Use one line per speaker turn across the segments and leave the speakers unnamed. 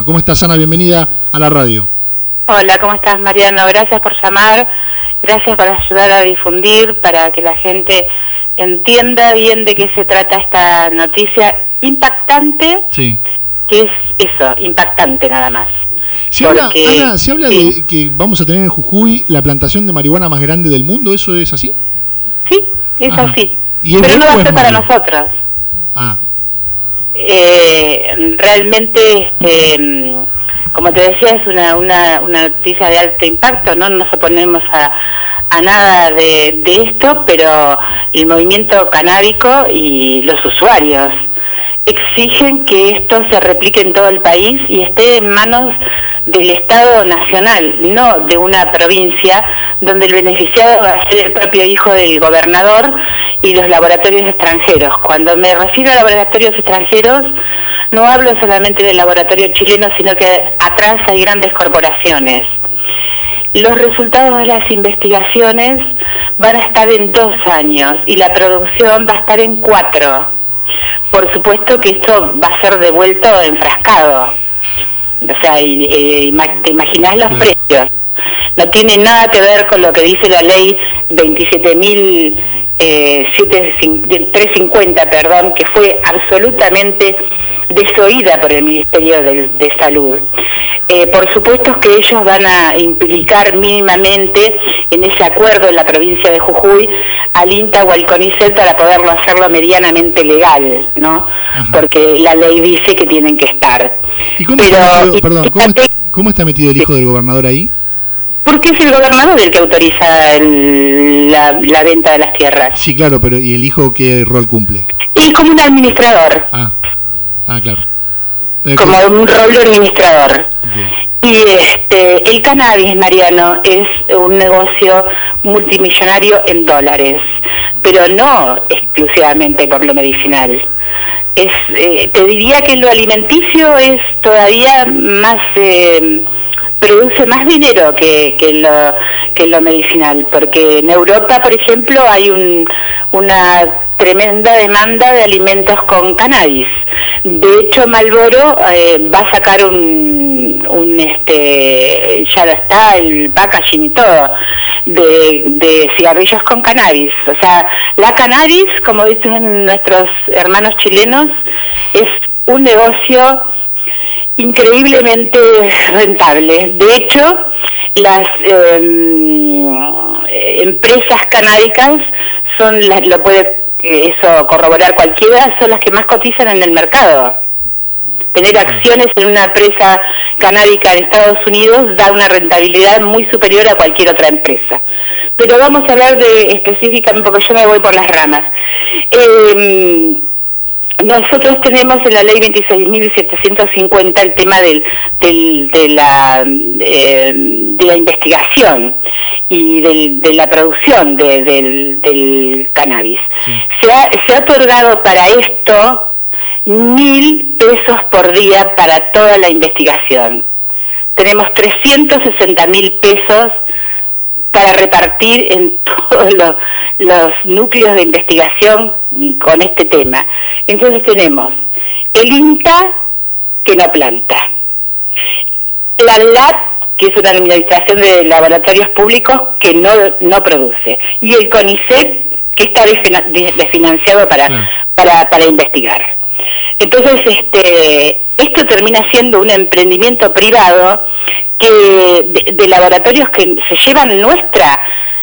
¿Cómo estás, Ana? Bienvenida a la radio.
Hola, ¿cómo estás, Mariano? Gracias por llamar, gracias por ayudar a difundir para que la gente entienda bien de qué se trata esta noticia impactante,
sí,
que es eso, impactante nada más.
Se habla de que vamos a tener en Jujuy la plantación de marihuana más grande del mundo, ¿eso es así?
Sí, es así,
pero
no va a ser para nosotros. Realmente, como te decía, es una noticia de alto impacto, no nos oponemos a nada de esto, pero el movimiento canábico y los usuarios exigen que esto se replique en todo el país y esté en manos del Estado nacional, no de una provincia donde el beneficiado va a ser el propio hijo del gobernador y los laboratorios extranjeros. Cuando me refiero a laboratorios extranjeros, no hablo solamente del laboratorio chileno, sino que atrás hay grandes corporaciones. Los resultados de las investigaciones van a estar en 2 años y la producción va a estar en 4. Por supuesto que esto va a ser devuelto enfrascado. O sea, te imaginás los precios. No tiene nada que ver con lo que dice la ley 27.350, que fue absolutamente desoída por el Ministerio de Salud. Por supuesto que ellos van a implicar mínimamente en ese acuerdo en la provincia de Jujuy al INTA o al CONICET para poderlo hacerlo medianamente legal, ¿no? Ajá. Porque la ley dice que tienen que estar.
¿Y cómo está metido el hijo del gobernador ahí?
Porque es el gobernador el que autoriza la venta de las tierras.
Sí, claro, pero ¿y el hijo qué rol cumple?
Y como un administrador.
Claro.
Como un rol de administrador. Bien. Y el cannabis, Mariano, es un negocio multimillonario en dólares, pero no exclusivamente por lo medicinal. Te diría que lo alimenticio es todavía más... produce más dinero que lo medicinal, porque en Europa, por ejemplo, hay una tremenda demanda de alimentos con cannabis. De hecho, Marlboro va a sacar ya lo está, el packaging y todo, de cigarrillos con cannabis. O sea, la cannabis, como dicen nuestros hermanos chilenos, es un negocio increíblemente rentable. De hecho, las empresas canábicas lo puede eso corroborar cualquiera, son las que más cotizan en el mercado. Tener acciones en una empresa canábica en Estados Unidos da una rentabilidad muy superior a cualquier otra empresa. Pero vamos a hablar específicamente, porque yo me voy por las ramas. Nosotros tenemos en la ley 26.750 el tema de la investigación y de la producción del cannabis. Sí. Se ha otorgado para esto 1.000 pesos por día para toda la investigación. Tenemos 360.000 pesos para repartir en todos los núcleos de investigación con este tema. Entonces tenemos el INTA, que no planta, la ANLAT, que es una administración de laboratorios públicos que no produce, y el CONICET, que está desfinanciado para investigar. Entonces, esto termina siendo un emprendimiento privado de laboratorios que se llevan nuestra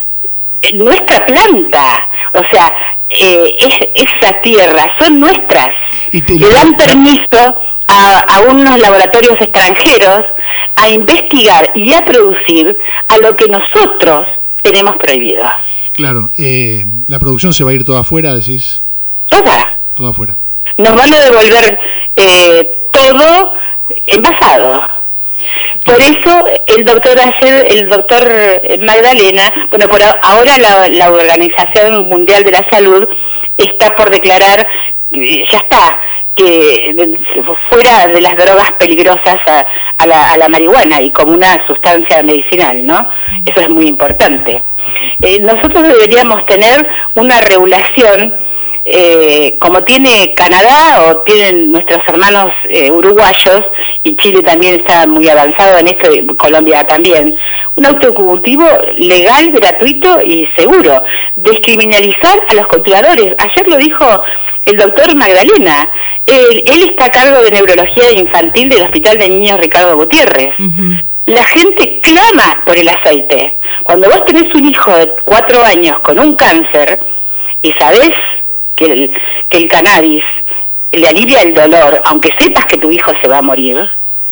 planta, o sea, esa tierra, son nuestras, le dan permiso a unos laboratorios extranjeros a investigar y a producir a lo que nosotros tenemos prohibido.
Claro, la producción se va a ir toda afuera, decís. Toda afuera.
Nos van a devolver todo envasado. Por eso el doctor Magdalena, bueno, por ahora la Organización Mundial de la Salud está por declarar, ya está, que fuera de las drogas peligrosas a la marihuana y como una sustancia medicinal, ¿no? Eso es muy importante. Nosotros deberíamos tener una regulación como tiene Canadá o tienen nuestros hermanos uruguayos, y Chile también está muy avanzado en esto, y Colombia también, un autocultivo legal, gratuito y seguro. Descriminalizar a los cultivadores. Ayer lo dijo el doctor Magdalena. Él está a cargo de neurología infantil del Hospital de Niños Ricardo Gutiérrez. La gente clama por el aceite. Cuando vos tenés un hijo de 4 años con un cáncer y sabés que el cannabis le alivia el dolor, aunque sepas que tu hijo se va a morir,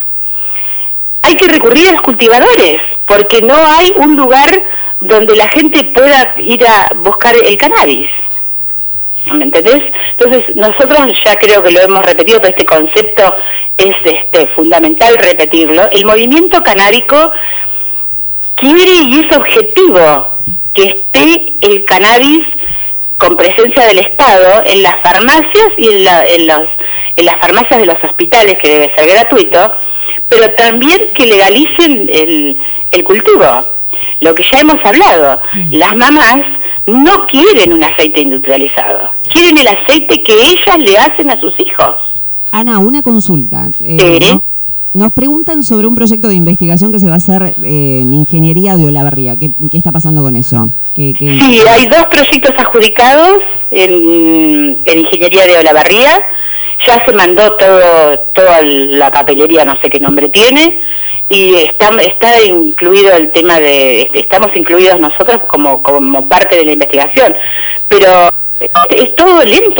hay que recurrir a los cultivadores, porque no hay un lugar donde la gente pueda ir a buscar el cannabis. ¿Me entendés? Entonces, nosotros ya creo que lo hemos repetido, pero este concepto es fundamental repetirlo. El movimiento canábico quiere y es objetivo que esté el cannabis con presencia del Estado en las farmacias y en las farmacias de los hospitales, que debe ser gratuito, pero también que legalicen el cultivo. Lo que ya hemos hablado, las mamás no quieren un aceite industrializado, quieren el aceite que ellas le hacen a sus hijos.
Ana, una consulta. Nos preguntan sobre un proyecto de investigación que se va a hacer en Ingeniería de Olavarría. ¿Qué está pasando con eso?
Sí, hay 2 proyectos adjudicados en Ingeniería de Olavarría. Ya se mandó toda la papelería, no sé qué nombre tiene, y está incluido el tema estamos incluidos nosotros como parte de la investigación, pero es todo lento.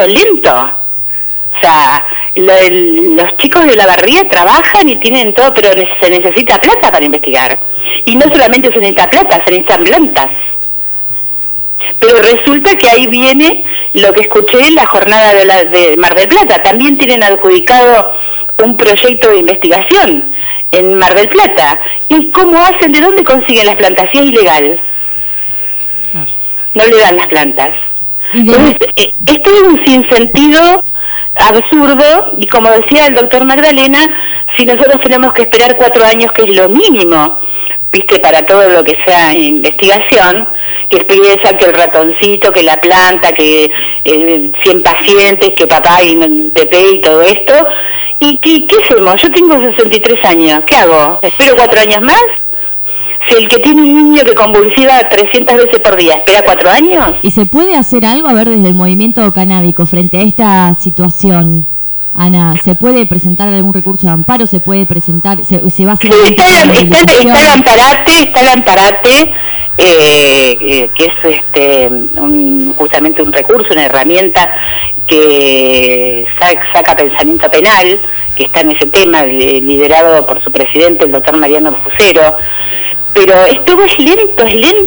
O sea, los chicos de Olavarría trabajan y tienen todo, pero se necesita plata para investigar. Y no solamente se necesita plata, se necesitan plantas. Pero resulta que ahí viene lo que escuché en la jornada de Mar del Plata. También tienen adjudicado un proyecto de investigación en Mar del Plata. ¿Y cómo hacen? ¿De dónde consiguen las plantas? Si es ilegal. No le dan las plantas. Entonces, esto es un sinsentido absurdo, y como decía el doctor Magdalena, si nosotros tenemos que esperar 4 años, que es lo mínimo, viste, para todo lo que sea investigación, que piensan que el ratoncito, que la planta, que 100 pacientes, que papá y bebé y todo esto, ¿y qué hacemos? Yo tengo 63 años, ¿qué hago? ¿Espero 4 años más? Si el que tiene un niño que convulsiva 300 veces por día, ¿espera 4 años?
¿Y se puede hacer algo, a ver, desde el movimiento canábico frente a esta situación? Ana, ¿se puede presentar algún recurso de amparo? ¿Se puede presentar? ¿Se va a hacer?
Sí, está el Amparate, que es justamente un recurso, una herramienta que saca pensamiento penal, que está en ese tema, liderado por su presidente, el doctor Mariano Fusero. Pero todo es lento.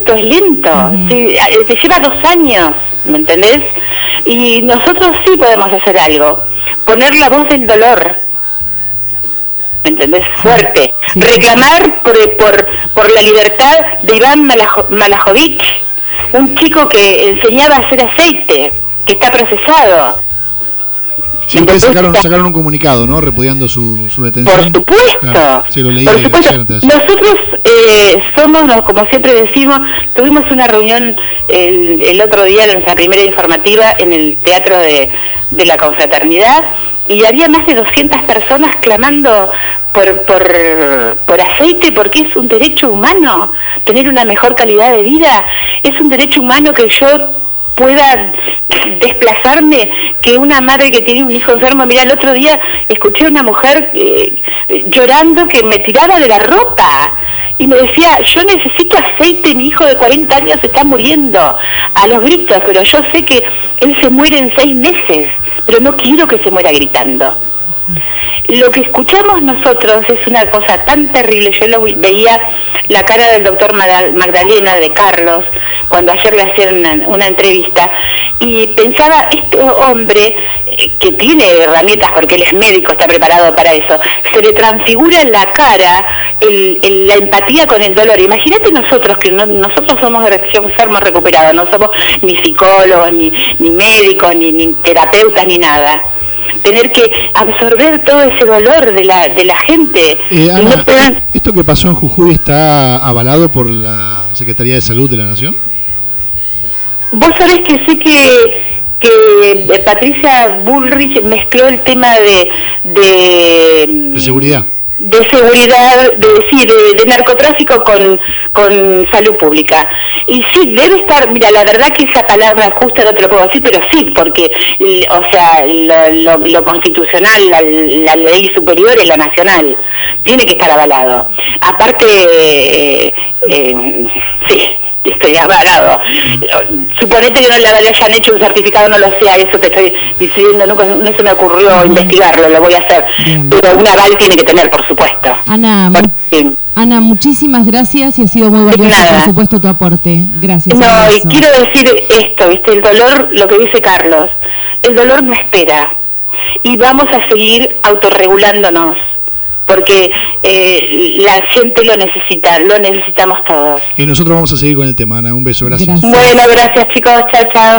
Te lleva 2 años, ¿me entendés? Y nosotros sí podemos hacer algo. Poner la voz del dolor, ¿me entendés? Fuerte. Sí. Reclamar por la libertad de Iván Malajovic, un chico que enseñaba a hacer aceite, que está procesado.
Siempre sacaron un comunicado, ¿no? Repudiando su detención.
Por supuesto.
Claro, sí, lo leí.
Por supuesto. Nosotros somos, como siempre decimos, tuvimos una reunión el otro día, en nuestra primera informativa, en el Teatro de la Confraternidad, y había más de 200 personas clamando por aceite, porque es un derecho humano tener una mejor calidad de vida. Es un derecho humano que yo pueda desplazarme, que una madre que tiene un hijo enfermo. Mira, el otro día escuché a una mujer llorando, que me tiraba de la ropa y me decía: yo necesito aceite, mi hijo de 40 años se está muriendo a los gritos, pero yo sé que él se muere en 6 meses, pero no quiero que se muera gritando. Lo que escuchamos nosotros es una cosa tan terrible. Yo veía la cara del doctor Magdalena, de Carlos, cuando ayer le hacían una entrevista, y pensaba, este hombre que tiene herramientas, porque él es médico, está preparado para eso, se le transfigura en la cara la empatía con el dolor. Imagínate nosotros, que nosotros somos enfermos recuperados, no somos ni psicólogos, ni médicos, ni terapeutas, ni nada. Tener que absorber todo ese dolor de la gente.
Ana, ¿esto que pasó en Jujuy está avalado por la Secretaría de Salud de la Nación?
Vos sabés que sé que que Patricia Bullrich mezcló el tema de
seguridad.
De seguridad, de narcotráfico con salud pública. Y sí, debe estar, mira, la verdad que esa palabra justa no te lo puedo decir, pero sí, porque, o sea, lo constitucional, la ley superior es la nacional, tiene que estar avalado. Aparte, sí, estoy avalado. Suponete que no le hayan hecho un certificado, no lo sé, a eso te estoy diciendo, no se me ocurrió investigarlo, lo voy a hacer. Bien. Pero un aval tiene que tener, por supuesto.
Ana, muchísimas gracias y ha sido muy valioso, por supuesto, tu aporte. Gracias.
No, y quiero decir esto, ¿viste? El dolor, lo que dice Carlos, el dolor no espera. Y vamos a seguir autorregulándonos, porque la gente lo necesitamos todos.
Y nosotros vamos a seguir con el tema, Ana. Un beso, gracias.
Bueno, gracias chicos, chao, chao.